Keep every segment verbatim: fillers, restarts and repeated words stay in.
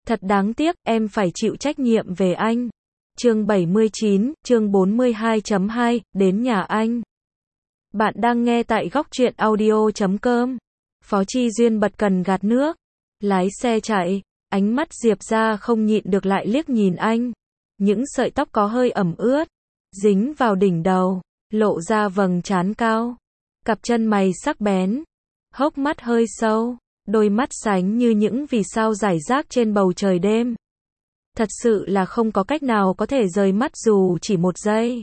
Thật đáng tiếc, em phải chịu trách nhiệm về anh. Chương bảy mươi chín, chương bốn mươi hai chấm hai, đến nhà anh. Bạn đang nghe tại góc truyện audio chấm com. Phó Chi Duyên bật cần gạt nước, lái xe chạy, ánh mắt Diệp Gia không nhịn được lại liếc nhìn anh. Những sợi tóc có hơi ẩm ướt, dính vào đỉnh đầu, lộ ra vầng trán cao. Cặp chân mày sắc bén, hốc mắt hơi sâu, đôi mắt sánh như những vì sao rải rác trên bầu trời đêm. Thật sự là không có cách nào có thể rời mắt dù chỉ một giây.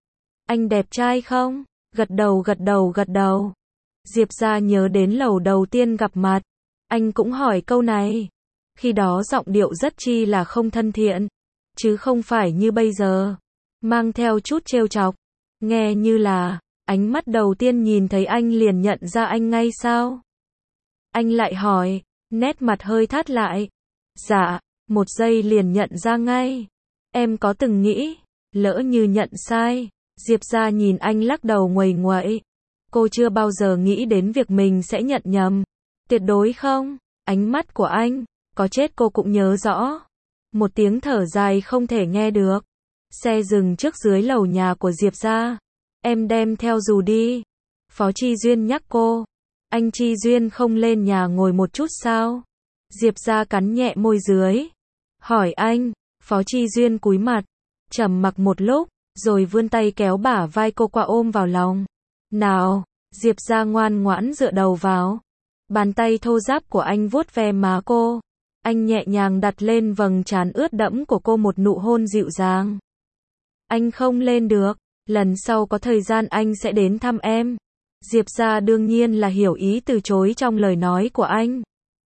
Anh đẹp trai không? Gật đầu gật đầu gật đầu. Diệp Gia nhớ đến lầu đầu tiên gặp mặt. Anh cũng hỏi câu này. Khi đó giọng điệu rất chi là không thân thiện. Chứ không phải như bây giờ. Mang theo chút trêu chọc. Nghe như là, ánh mắt đầu tiên nhìn thấy anh liền nhận ra anh ngay sao? Anh lại hỏi, nét mặt hơi thắt lại. Dạ, một giây liền nhận ra ngay. Em có từng nghĩ, lỡ như nhận sai. Diệp Gia nhìn anh lắc đầu nguầy nguậy. Cô chưa bao giờ nghĩ đến việc mình sẽ nhận nhầm. Tuyệt đối không. Ánh mắt của anh, có chết cô cũng nhớ rõ. Một tiếng thở dài không thể nghe được. Xe dừng trước dưới lầu nhà của Diệp Gia. Em đem theo dù đi. Phó Chi Duyên nhắc cô. Anh Chi Duyên không lên nhà ngồi một chút sao? Diệp Gia cắn nhẹ môi dưới. Hỏi anh. Phó Chi Duyên cúi mặt. Trầm mặc một lúc, rồi vươn tay kéo bả vai cô qua ôm vào lòng. Nào. Diệp Gia ngoan ngoãn dựa đầu vào. Bàn tay thô ráp của anh vuốt ve má cô. Anh nhẹ nhàng đặt lên vầng trán ướt đẫm của cô một nụ hôn dịu dàng. Anh không lên được. Lần sau có thời gian anh sẽ đến thăm em. Diệp Gia đương nhiên là hiểu ý từ chối trong lời nói của anh.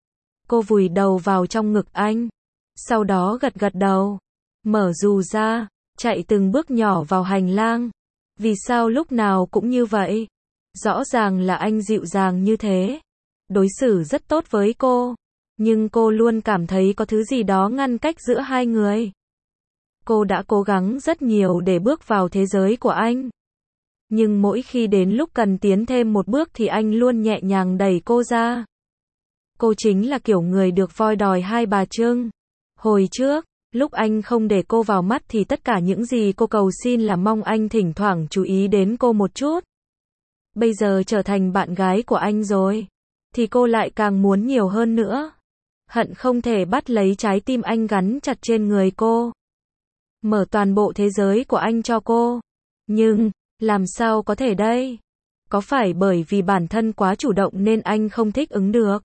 Cô vùi đầu vào trong ngực anh. Sau đó gật gật đầu. Mở dù ra, chạy từng bước nhỏ vào hành lang. Vì sao lúc nào cũng như vậy? Rõ ràng là anh dịu dàng như thế. Đối xử rất tốt với cô. Nhưng cô luôn cảm thấy có thứ gì đó ngăn cách giữa hai người. Cô đã cố gắng rất nhiều để bước vào thế giới của anh. Nhưng mỗi khi đến lúc cần tiến thêm một bước thì anh luôn nhẹ nhàng đẩy cô ra. Cô chính là kiểu người được voi đòi hai bà trưng. Hồi trước, lúc anh không để cô vào mắt thì tất cả những gì cô cầu xin là mong anh thỉnh thoảng chú ý đến cô một chút. Bây giờ trở thành bạn gái của anh rồi, thì cô lại càng muốn nhiều hơn nữa. Hận không thể bắt lấy trái tim anh gắn chặt trên người cô. Mở toàn bộ thế giới của anh cho cô. Nhưng, làm sao có thể đây? Có phải bởi vì bản thân quá chủ động nên anh không thích ứng được?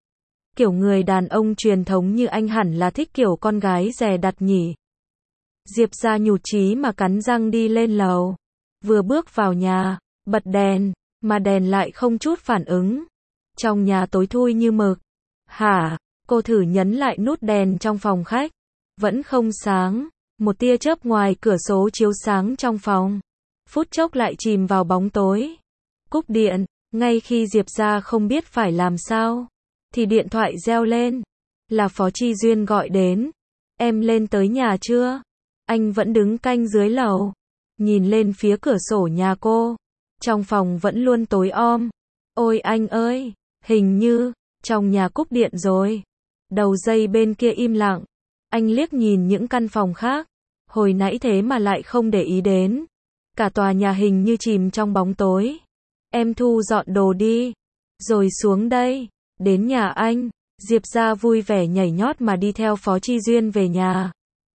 Kiểu người đàn ông truyền thống như anh hẳn là thích kiểu con gái dè đặt nhỉ? Diệp Gia nhụt chí mà cắn răng đi lên lầu. Vừa bước vào nhà, bật đèn, mà đèn lại không chút phản ứng. Trong nhà tối thui như mực. Hả? Cô thử nhấn lại nút đèn trong phòng khách. Vẫn không sáng. Một tia chớp ngoài cửa sổ chiếu sáng trong phòng. Phút chốc lại chìm vào bóng tối. Cúp điện, ngay khi Diệp Gia không biết phải làm sao, thì điện thoại reo lên. Là Phó Chi Duyên gọi đến. Em lên tới nhà chưa? Anh vẫn đứng canh dưới lầu. Nhìn lên phía cửa sổ nhà cô. Trong phòng vẫn luôn tối om. Ôi anh ơi, hình như, trong nhà cúp điện rồi. Đầu dây bên kia im lặng. Anh liếc nhìn những căn phòng khác. Hồi nãy thế mà lại không để ý đến. Cả tòa nhà hình như chìm trong bóng tối. Em thu dọn đồ đi. Rồi xuống đây. Đến nhà anh. Diệp Gia vui vẻ nhảy nhót mà đi theo Phó Chi Duyên về nhà.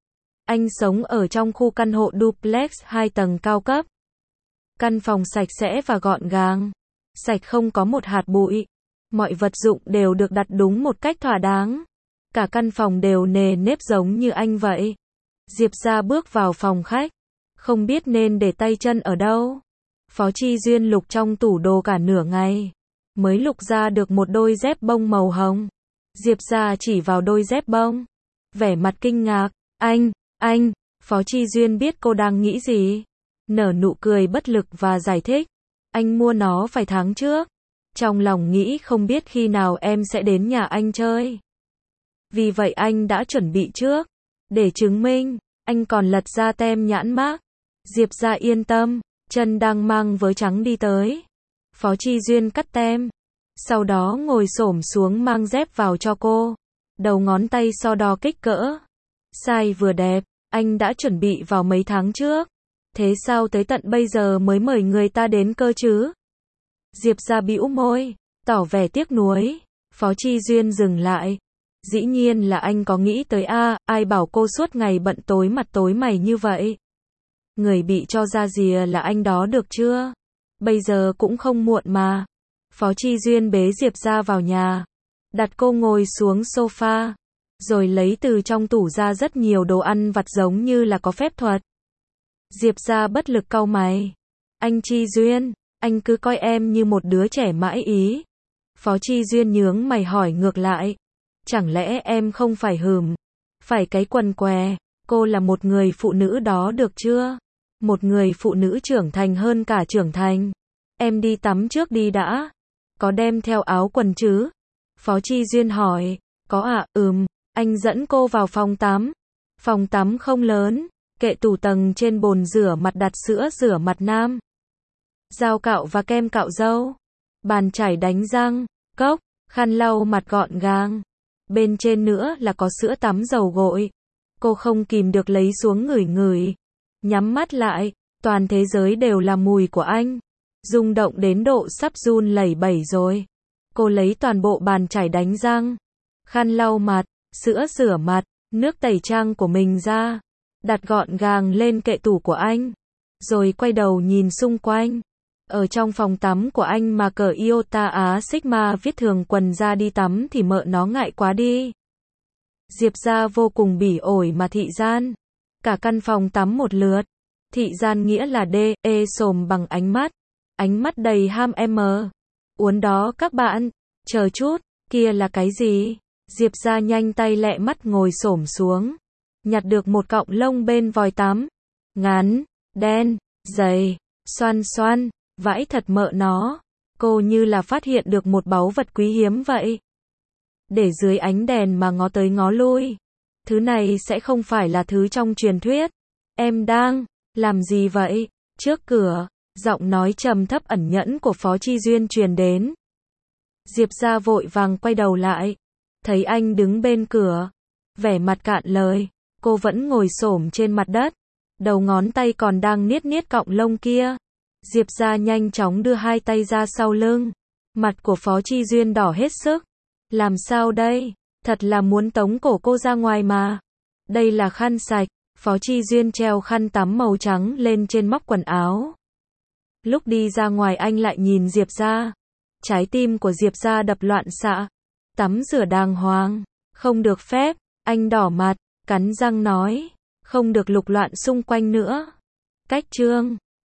Anh sống ở trong khu căn hộ duplex hai tầng cao cấp. Căn phòng sạch sẽ và gọn gàng. Sạch không có một hạt bụi. Mọi vật dụng đều được đặt đúng một cách thỏa đáng. Cả căn phòng đều nề nếp giống như anh vậy. Diệp Gia bước vào phòng khách. Không biết nên để tay chân ở đâu. Phó Chi Duyên lục trong tủ đồ cả nửa ngày. Mới lục ra được một đôi dép bông màu hồng. Diệp Gia chỉ vào đôi dép bông. Vẻ mặt kinh ngạc. Anh, anh, Phó Chi Duyên biết cô đang nghĩ gì. Nở nụ cười bất lực và giải thích. Anh mua nó vài tháng trước. Trong lòng nghĩ không biết khi nào em sẽ đến nhà anh chơi. Vì vậy anh đã chuẩn bị trước. Để chứng minh, anh còn lật ra tem nhãn mác. Diệp Gia yên tâm, chân đang mang vớ trắng đi tới. Phó Chi Duyên cắt tem. Sau đó ngồi xổm xuống mang dép vào cho cô. đầu ngón tay so đo kích cỡ. Size vừa đẹp, anh đã chuẩn bị vào mấy tháng trước. Thế sao tới tận bây giờ mới mời người ta đến cơ chứ? Diệp Gia bĩu môi, tỏ vẻ tiếc nuối. Phó Chi Duyên dừng lại. Dĩ nhiên là anh có nghĩ tới a, ai bảo cô suốt ngày bận tối mặt tối mày như vậy. Người bị cho ra rìa là anh đó được chưa? Bây giờ cũng không muộn mà. Phó Chi Duyên bế Diệp Gia vào nhà, đặt cô ngồi xuống sofa, rồi lấy từ trong tủ ra rất nhiều đồ ăn vặt giống như là có phép thuật. Diệp Gia bất lực cau mày. Anh Chi Duyên, anh cứ coi em như một đứa trẻ mãi ý. Phó Chi Duyên nhướng mày hỏi ngược lại. Chẳng lẽ em không phải hừm, phải cái quần què, cô là một người phụ nữ đó được chưa? Một người phụ nữ trưởng thành hơn cả trưởng thành. Em đi tắm trước đi đã. Có đem theo áo quần chứ? Phó Chi Duyên hỏi. Có ạ, à, ừm, anh dẫn cô vào phòng tắm. Phòng tắm không lớn, kệ tủ tầng trên bồn rửa mặt đặt sữa rửa mặt nam, dao cạo và kem cạo râu, bàn chải đánh răng, cốc, khăn lau mặt gọn gàng. Bên trên nữa là có sữa tắm dầu gội. Cô không kìm được lấy xuống ngửi ngửi. Nhắm mắt lại, toàn thế giới đều là mùi của anh. Rung động đến độ sắp run lẩy bẩy rồi. Cô lấy toàn bộ bàn chải đánh răng, khăn lau mặt, sữa rửa mặt, nước tẩy trang của mình ra, đặt gọn gàng lên kệ tủ của anh. Rồi quay đầu nhìn xung quanh. Ở trong phòng tắm của anh mà cởi Iota Á Sigma viết thường quần ra đi tắm thì mợ nó ngại quá đi. Diệp Gia vô cùng bỉ ổi mà thị gian. Cả căn phòng tắm một lượt. Thị gian nghĩa là D, E xồm bằng ánh mắt. Ánh mắt đầy ham M. Uốn đó các bạn. Chờ chút, kia là cái gì? Diệp Gia nhanh tay lẹ mắt ngồi xổm xuống. Nhặt được một cọng lông bên vòi tắm. Ngắn, đen, dày, xoăn xoăn. Vãi thật mợ nó. Cô như là phát hiện được một báu vật quý hiếm vậy. Để dưới ánh đèn mà ngó tới ngó lui. Thứ này sẽ không phải là thứ trong truyền thuyết. Em đang làm gì vậy? Trước cửa, giọng nói trầm thấp ẩn nhẫn của Phó Chi Duyên truyền đến. Diệp Gia vội vàng quay đầu lại. Thấy anh đứng bên cửa. Vẻ mặt cạn lời. Cô vẫn ngồi xổm trên mặt đất. Đầu ngón tay còn đang niết niết cọng lông kia. Diệp Gia nhanh chóng đưa hai tay ra sau lưng. Mặt của Phó Chi Duyên đỏ hết sức. Làm sao đây? Thật là muốn tống cổ cô ra ngoài mà. Đây là khăn sạch. Phó Chi Duyên treo khăn tắm màu trắng lên trên móc quần áo. Lúc đi ra ngoài anh lại nhìn Diệp Gia. Trái tim của Diệp Gia đập loạn xạ. Tắm rửa đàng hoàng. Không được phép. Anh đỏ mặt, cắn răng nói. Không được lục loạn xung quanh nữa. Cách chương